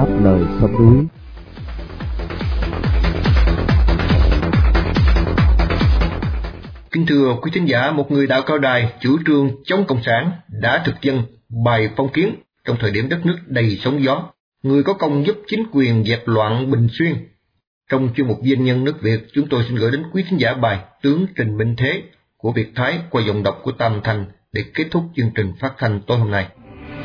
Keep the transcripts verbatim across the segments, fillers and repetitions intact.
Đáp lời sông núi. Kính thưa quý thính giả, một người đạo Cao Đài chủ trương chống cộng sản đã thực dân bài phong kiến trong thời điểm đất nước đầy sóng gió, người có công giúp chính quyền dẹp loạn Bình Xuyên. Trong chuyên mục Doanh nhân nước Việt, chúng tôi xin gửi đến quý thính giả bài Tướng Trịnh Minh Thế của Việt Thái qua giọng đọc của Tam Thành để kết thúc chương trình phát thanh tối hôm nay.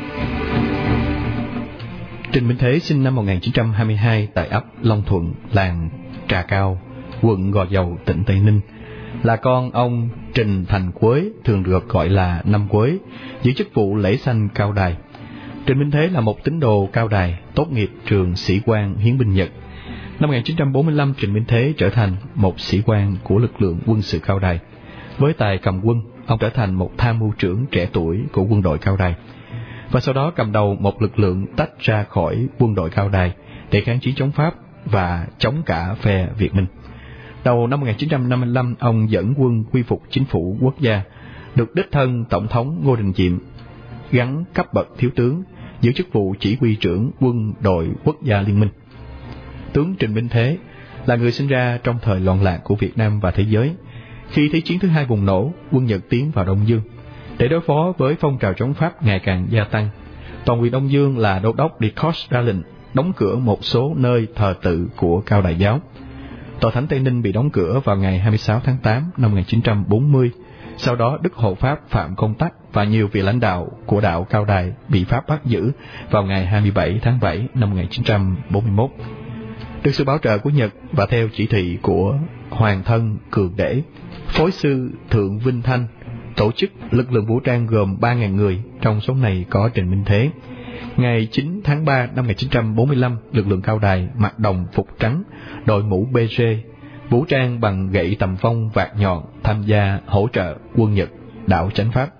Trịnh Minh Thế sinh năm một nghìn chín trăm hai mươi hai tại ấp Long Thuận, làng Trà Cao, quận Gò Dầu, tỉnh Tây Ninh. Là con ông Trịnh Thành Quế, thường được gọi là Năm Quế, giữ chức vụ lễ sanh Cao Đài. Trịnh Minh Thế là một tín đồ Cao Đài, tốt nghiệp trường sĩ quan hiến binh Nhật. Năm một nghìn chín trăm bốn mươi lăm, Trịnh Minh Thế trở thành một sĩ quan của lực lượng quân sự Cao Đài. Với tài cầm quân, ông trở thành một tham mưu trưởng trẻ tuổi của quân đội Cao Đài, và sau đó cầm đầu một lực lượng tách ra khỏi quân đội Cao Đài để kháng chiến chống Pháp và chống cả phe Việt Minh. Đầu năm một nghìn chín trăm năm mươi lăm, ông dẫn quân quy phục chính phủ quốc gia, được đích thân Tổng thống Ngô Đình Diệm gắn cấp bậc thiếu tướng, giữ chức vụ chỉ huy trưởng quân đội quốc gia liên minh. Tướng Trịnh Minh Thế là người sinh ra trong thời loạn lạc của Việt Nam và thế giới. Khi Thế chiến thứ hai bùng nổ, quân Nhật tiến vào Đông Dương. Để đối phó với phong trào chống Pháp ngày càng gia tăng, toàn quyền Đông Dương là đô đốc de Cox ra lệnh đóng cửa một số nơi thờ tự của Cao Đài giáo. Tòa Thánh Tây Ninh bị đóng cửa vào ngày hai mươi sáu tháng tám năm một nghìn chín trăm bốn mươi. Sau đó, Đức Hộ Pháp Phạm Công Tắc và nhiều vị lãnh đạo của đạo Cao Đài bị Pháp bắt giữ vào ngày hai mươi bảy tháng bảy năm một nghìn chín trăm bốn mươi mốt. Được sự bảo trợ của Nhật và theo chỉ thị của Hoàng thân Cường Đễ, Phối sư Thượng Vinh Thanh tổ chức lực lượng vũ trang gồm ba nghìn người, trong số này có Trịnh Minh Thế. Ngày chín tháng ba năm một nghìn chín trăm bốn mươi lăm, lực lượng Cao Đài mặc đồng phục trắng, đội mũ bê rê, vũ trang bằng gậy tầm vong vạt nhọn, tham gia hỗ trợ quân Nhật đảo chánh Pháp.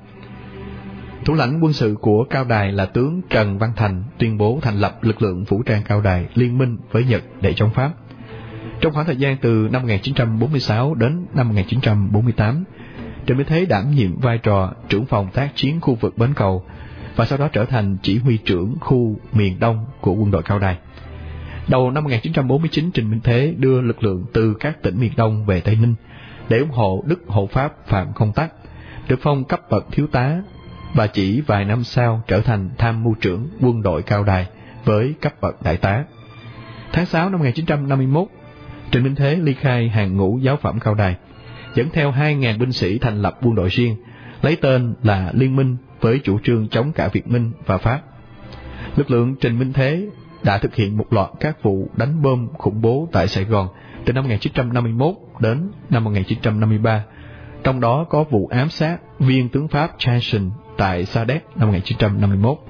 Thủ lãnh quân sự của Cao Đài là tướng Trần Văn Thành tuyên bố thành lập lực lượng vũ trang Cao Đài liên minh với Nhật để chống Pháp. Trong khoảng thời gian từ năm một nghìn chín trăm bốn mươi sáu đến năm một nghìn chín trăm bốn mươi tám, Trịnh Minh Thế đảm nhiệm vai trò trưởng phòng tác chiến khu vực Bến Cầu và sau đó trở thành chỉ huy trưởng khu miền Đông của quân đội Cao Đài. Đầu năm một nghìn chín trăm bốn mươi chín, Trịnh Minh Thế đưa lực lượng từ các tỉnh miền Đông về Tây Ninh để ủng hộ Đức Hộ Pháp Phạm Công Tắc, được phong cấp bậc thiếu tá và chỉ vài năm sau trở thành tham mưu trưởng quân đội Cao Đài với cấp bậc đại tá. Tháng sáu năm một nghìn chín trăm năm mươi mốt, Trịnh Minh Thế ly khai hàng ngũ giáo phẩm Cao Đài, dẫn theo hai nghìn binh sĩ thành lập quân đội riêng, lấy tên là Liên minh với chủ trương chống cả Việt Minh và Pháp. Lực lượng Trịnh Minh Thế đã thực hiện một loạt các vụ đánh bom khủng bố tại Sài Gòn từ năm một nghìn chín trăm năm mươi mốt đến năm một nghìn chín trăm năm mươi ba, trong đó có vụ ám sát viên tướng Pháp Chanson tại Sa Đéc năm một nghìn chín trăm năm mươi mốt.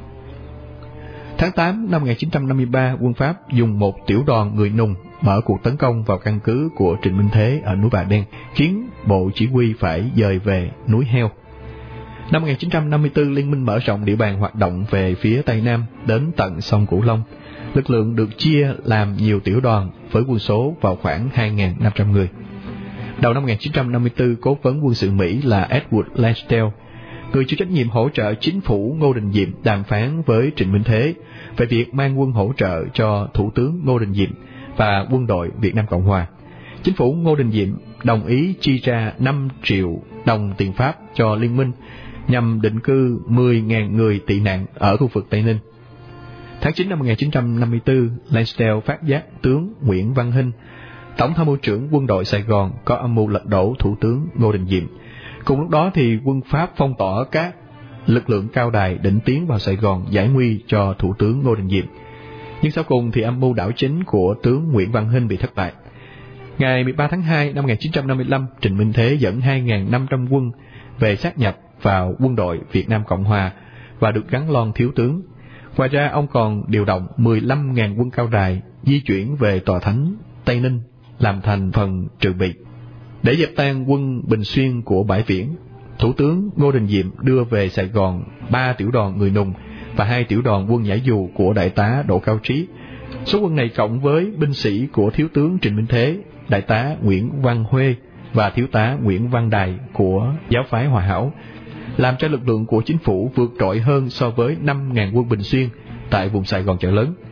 Tháng tám năm một nghìn chín trăm năm mươi ba, quân Pháp dùng một tiểu đoàn người Nùng mở cuộc tấn công vào căn cứ của Trịnh Minh Thế ở núi Bà Đen, khiến bộ chỉ huy phải dời về núi Heo. Năm một nghìn chín trăm năm mươi tư, Liên minh mở rộng địa bàn hoạt động về phía Tây Nam đến tận sông Cửu Long. Lực lượng được chia làm nhiều tiểu đoàn với quân số vào khoảng hai nghìn năm trăm người. Đầu năm một nghìn chín trăm năm mươi tư, cố vấn quân sự Mỹ là Edward Lansdale, người chịu trách nhiệm hỗ trợ chính phủ Ngô Đình Diệm đàm phán với Trịnh Minh Thế về việc mang quân hỗ trợ cho Thủ tướng Ngô Đình Diệm và quân đội Việt Nam Cộng Hòa. Chính phủ Ngô Đình Diệm đồng ý chi ra năm triệu đồng tiền Pháp cho Liên minh nhằm định cư mười nghìn người tị nạn ở khu vực Tây Ninh. Tháng chín năm một nghìn chín trăm năm mươi tư, Lansdale phát giác tướng Nguyễn Văn Hinh, tổng tham mưu trưởng quân đội Sài Gòn, có âm mưu lật đổ Thủ tướng Ngô Đình Diệm. Cùng lúc đó thì quân Pháp phong tỏa các lực lượng Cao Đài định tiến vào Sài Gòn giải nguy cho Thủ tướng Ngô Đình Diệm. Nhưng sau cùng thì âm mưu đảo chính của tướng Nguyễn Văn Hinh bị thất bại. Ngày mười ba tháng hai năm một nghìn chín trăm năm mươi lăm, Trịnh Minh Thế dẫn hai nghìn năm trăm quân về sát nhập vào quân đội Việt Nam Cộng Hòa và được gắn lon thiếu tướng. Ngoài ra, ông còn điều động mười lăm nghìn quân Cao Đài di chuyển về Tòa Thánh Tây Ninh làm thành phần trừ bị. Để dẹp tan quân Bình Xuyên của Bãi Viễn, Thủ tướng Ngô Đình Diệm đưa về Sài Gòn ba tiểu đoàn người Nùng và hai tiểu đoàn quân nhảy dù của đại tá Đỗ Cao Trí. Số quân này cộng với binh sĩ của thiếu tướng Trịnh Minh Thế, đại tá Nguyễn Văn Huê và thiếu tá Nguyễn Văn Đài của giáo phái Hòa Hảo, làm cho lực lượng của chính phủ vượt trội hơn so với năm nghìn quân Bình Xuyên tại vùng Sài Gòn chợ lớn.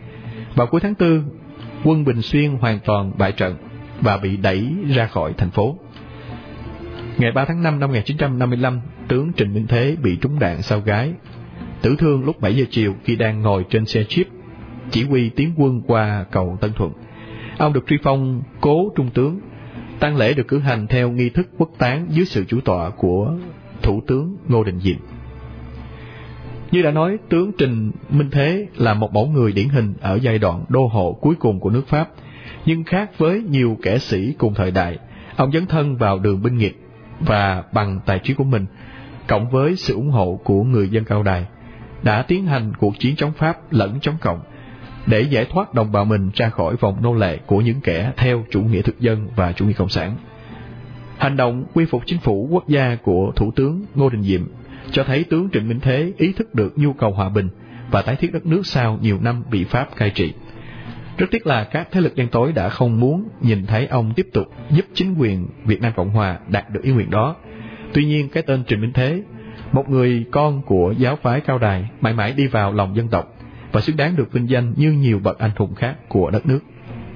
Vào cuối tháng tư, quân Bình Xuyên hoàn toàn bại trận và bị đẩy ra khỏi thành phố. Ngày ba tháng năm năm một nghìn chín trăm năm mươi lăm, tướng Trịnh Minh Thế bị trúng đạn sau gáy, tử thương lúc bảy giờ chiều khi đang ngồi trên xe jeep chỉ huy tiến quân qua cầu Tân Thuận. Ông được truy phong cố trung tướng. Tang lễ được cử hành theo nghi thức quốc táng dưới sự chủ tọa của Thủ tướng Ngô Đình Diệm. Như đã nói, tướng Trịnh Minh Thế là một mẫu người điển hình ở giai đoạn đô hộ cuối cùng của nước Pháp, nhưng khác với nhiều kẻ sĩ cùng thời đại, ông dấn thân vào đường binh nghiệp và bằng tài trí của mình, cộng với sự ủng hộ của người dân Cao Đài, đã tiến hành cuộc chiến chống Pháp lẫn chống Cộng để giải thoát đồng bào mình ra khỏi vòng nô lệ của những kẻ theo chủ nghĩa thực dân và chủ nghĩa cộng sản. Hành động quy phục chính phủ quốc gia của Thủ tướng Ngô Đình Diệm cho thấy tướng Trịnh Minh Thế ý thức được nhu cầu hòa bình và tái thiết đất nước sau nhiều năm bị Pháp cai trị. Rất tiếc là các thế lực đen tối đã không muốn nhìn thấy ông tiếp tục giúp chính quyền Việt Nam Cộng Hòa đạt được ý nguyện đó. Tuy nhiên, cái tên Trịnh Minh Thế, một người con của giáo phái Cao Đài, mãi mãi đi vào lòng dân tộc và xứng đáng được vinh danh như nhiều bậc anh hùng khác của đất nước.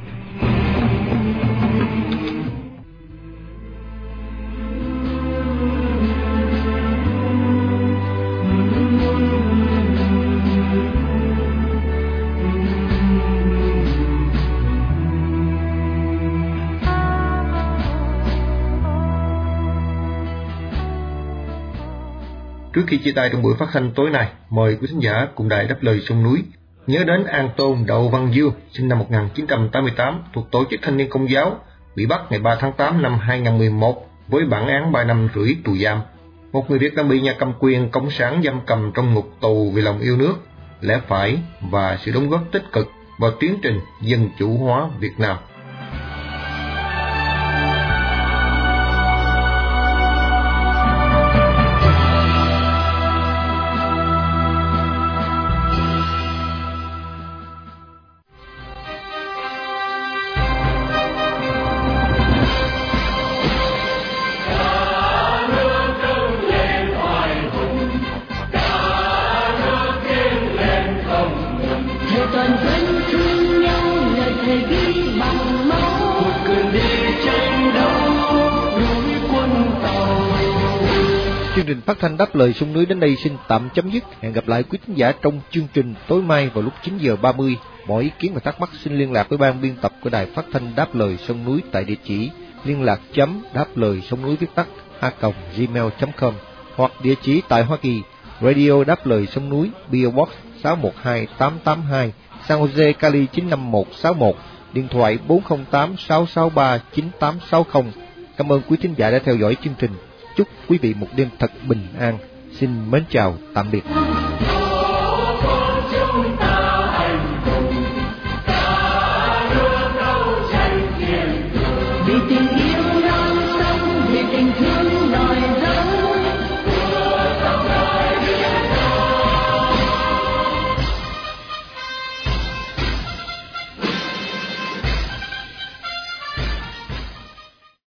Trước khi chia tay trong buổi phát thanh tối nay, mời quý khán giả cùng đài Đáp Lời Sông Núi nhớ đến An Tôn Đậu Văn Dương, sinh năm một nghìn chín trăm tám mươi tám, thuộc tổ chức Thanh niên Công giáo, bị bắt ngày ba tháng tám năm hai nghìn không trăm mười một với bản án ba năm rưỡi tù giam. Một người Việt đã bị nhà cầm quyền cộng sản giam cầm trong ngục tù vì lòng yêu nước, lẽ phải và sự đóng góp tích cực vào tiến trình dân chủ hóa Việt Nam. Chương trình phát thanh Đáp Lời Sông Núi đến đây xin tạm chấm dứt. Hẹn gặp lại quý khán giả trong chương trình tối mai vào lúc chín giờ ba mươi. Mọi ý kiến và thắc mắc xin liên lạc với ban biên tập của đài phát thanh Đáp Lời Sông Núi tại địa chỉ liên lạc chấm đáp lời sông núi viết tắt a còng gmail chấm com hoặc địa chỉ tại Hoa Kỳ, Radio Đáp Lời Sông Núi, pê ô Box sáu một hai tám tám hai, San Jose, Cali chín năm một sáu một, điện thoại bốn không tám sáu sáu ba chín tám sáu không. Cảm ơn quý thính giả đã theo dõi chương trình. Chúc quý vị một đêm thật bình an. Xin mến chào, tạm biệt.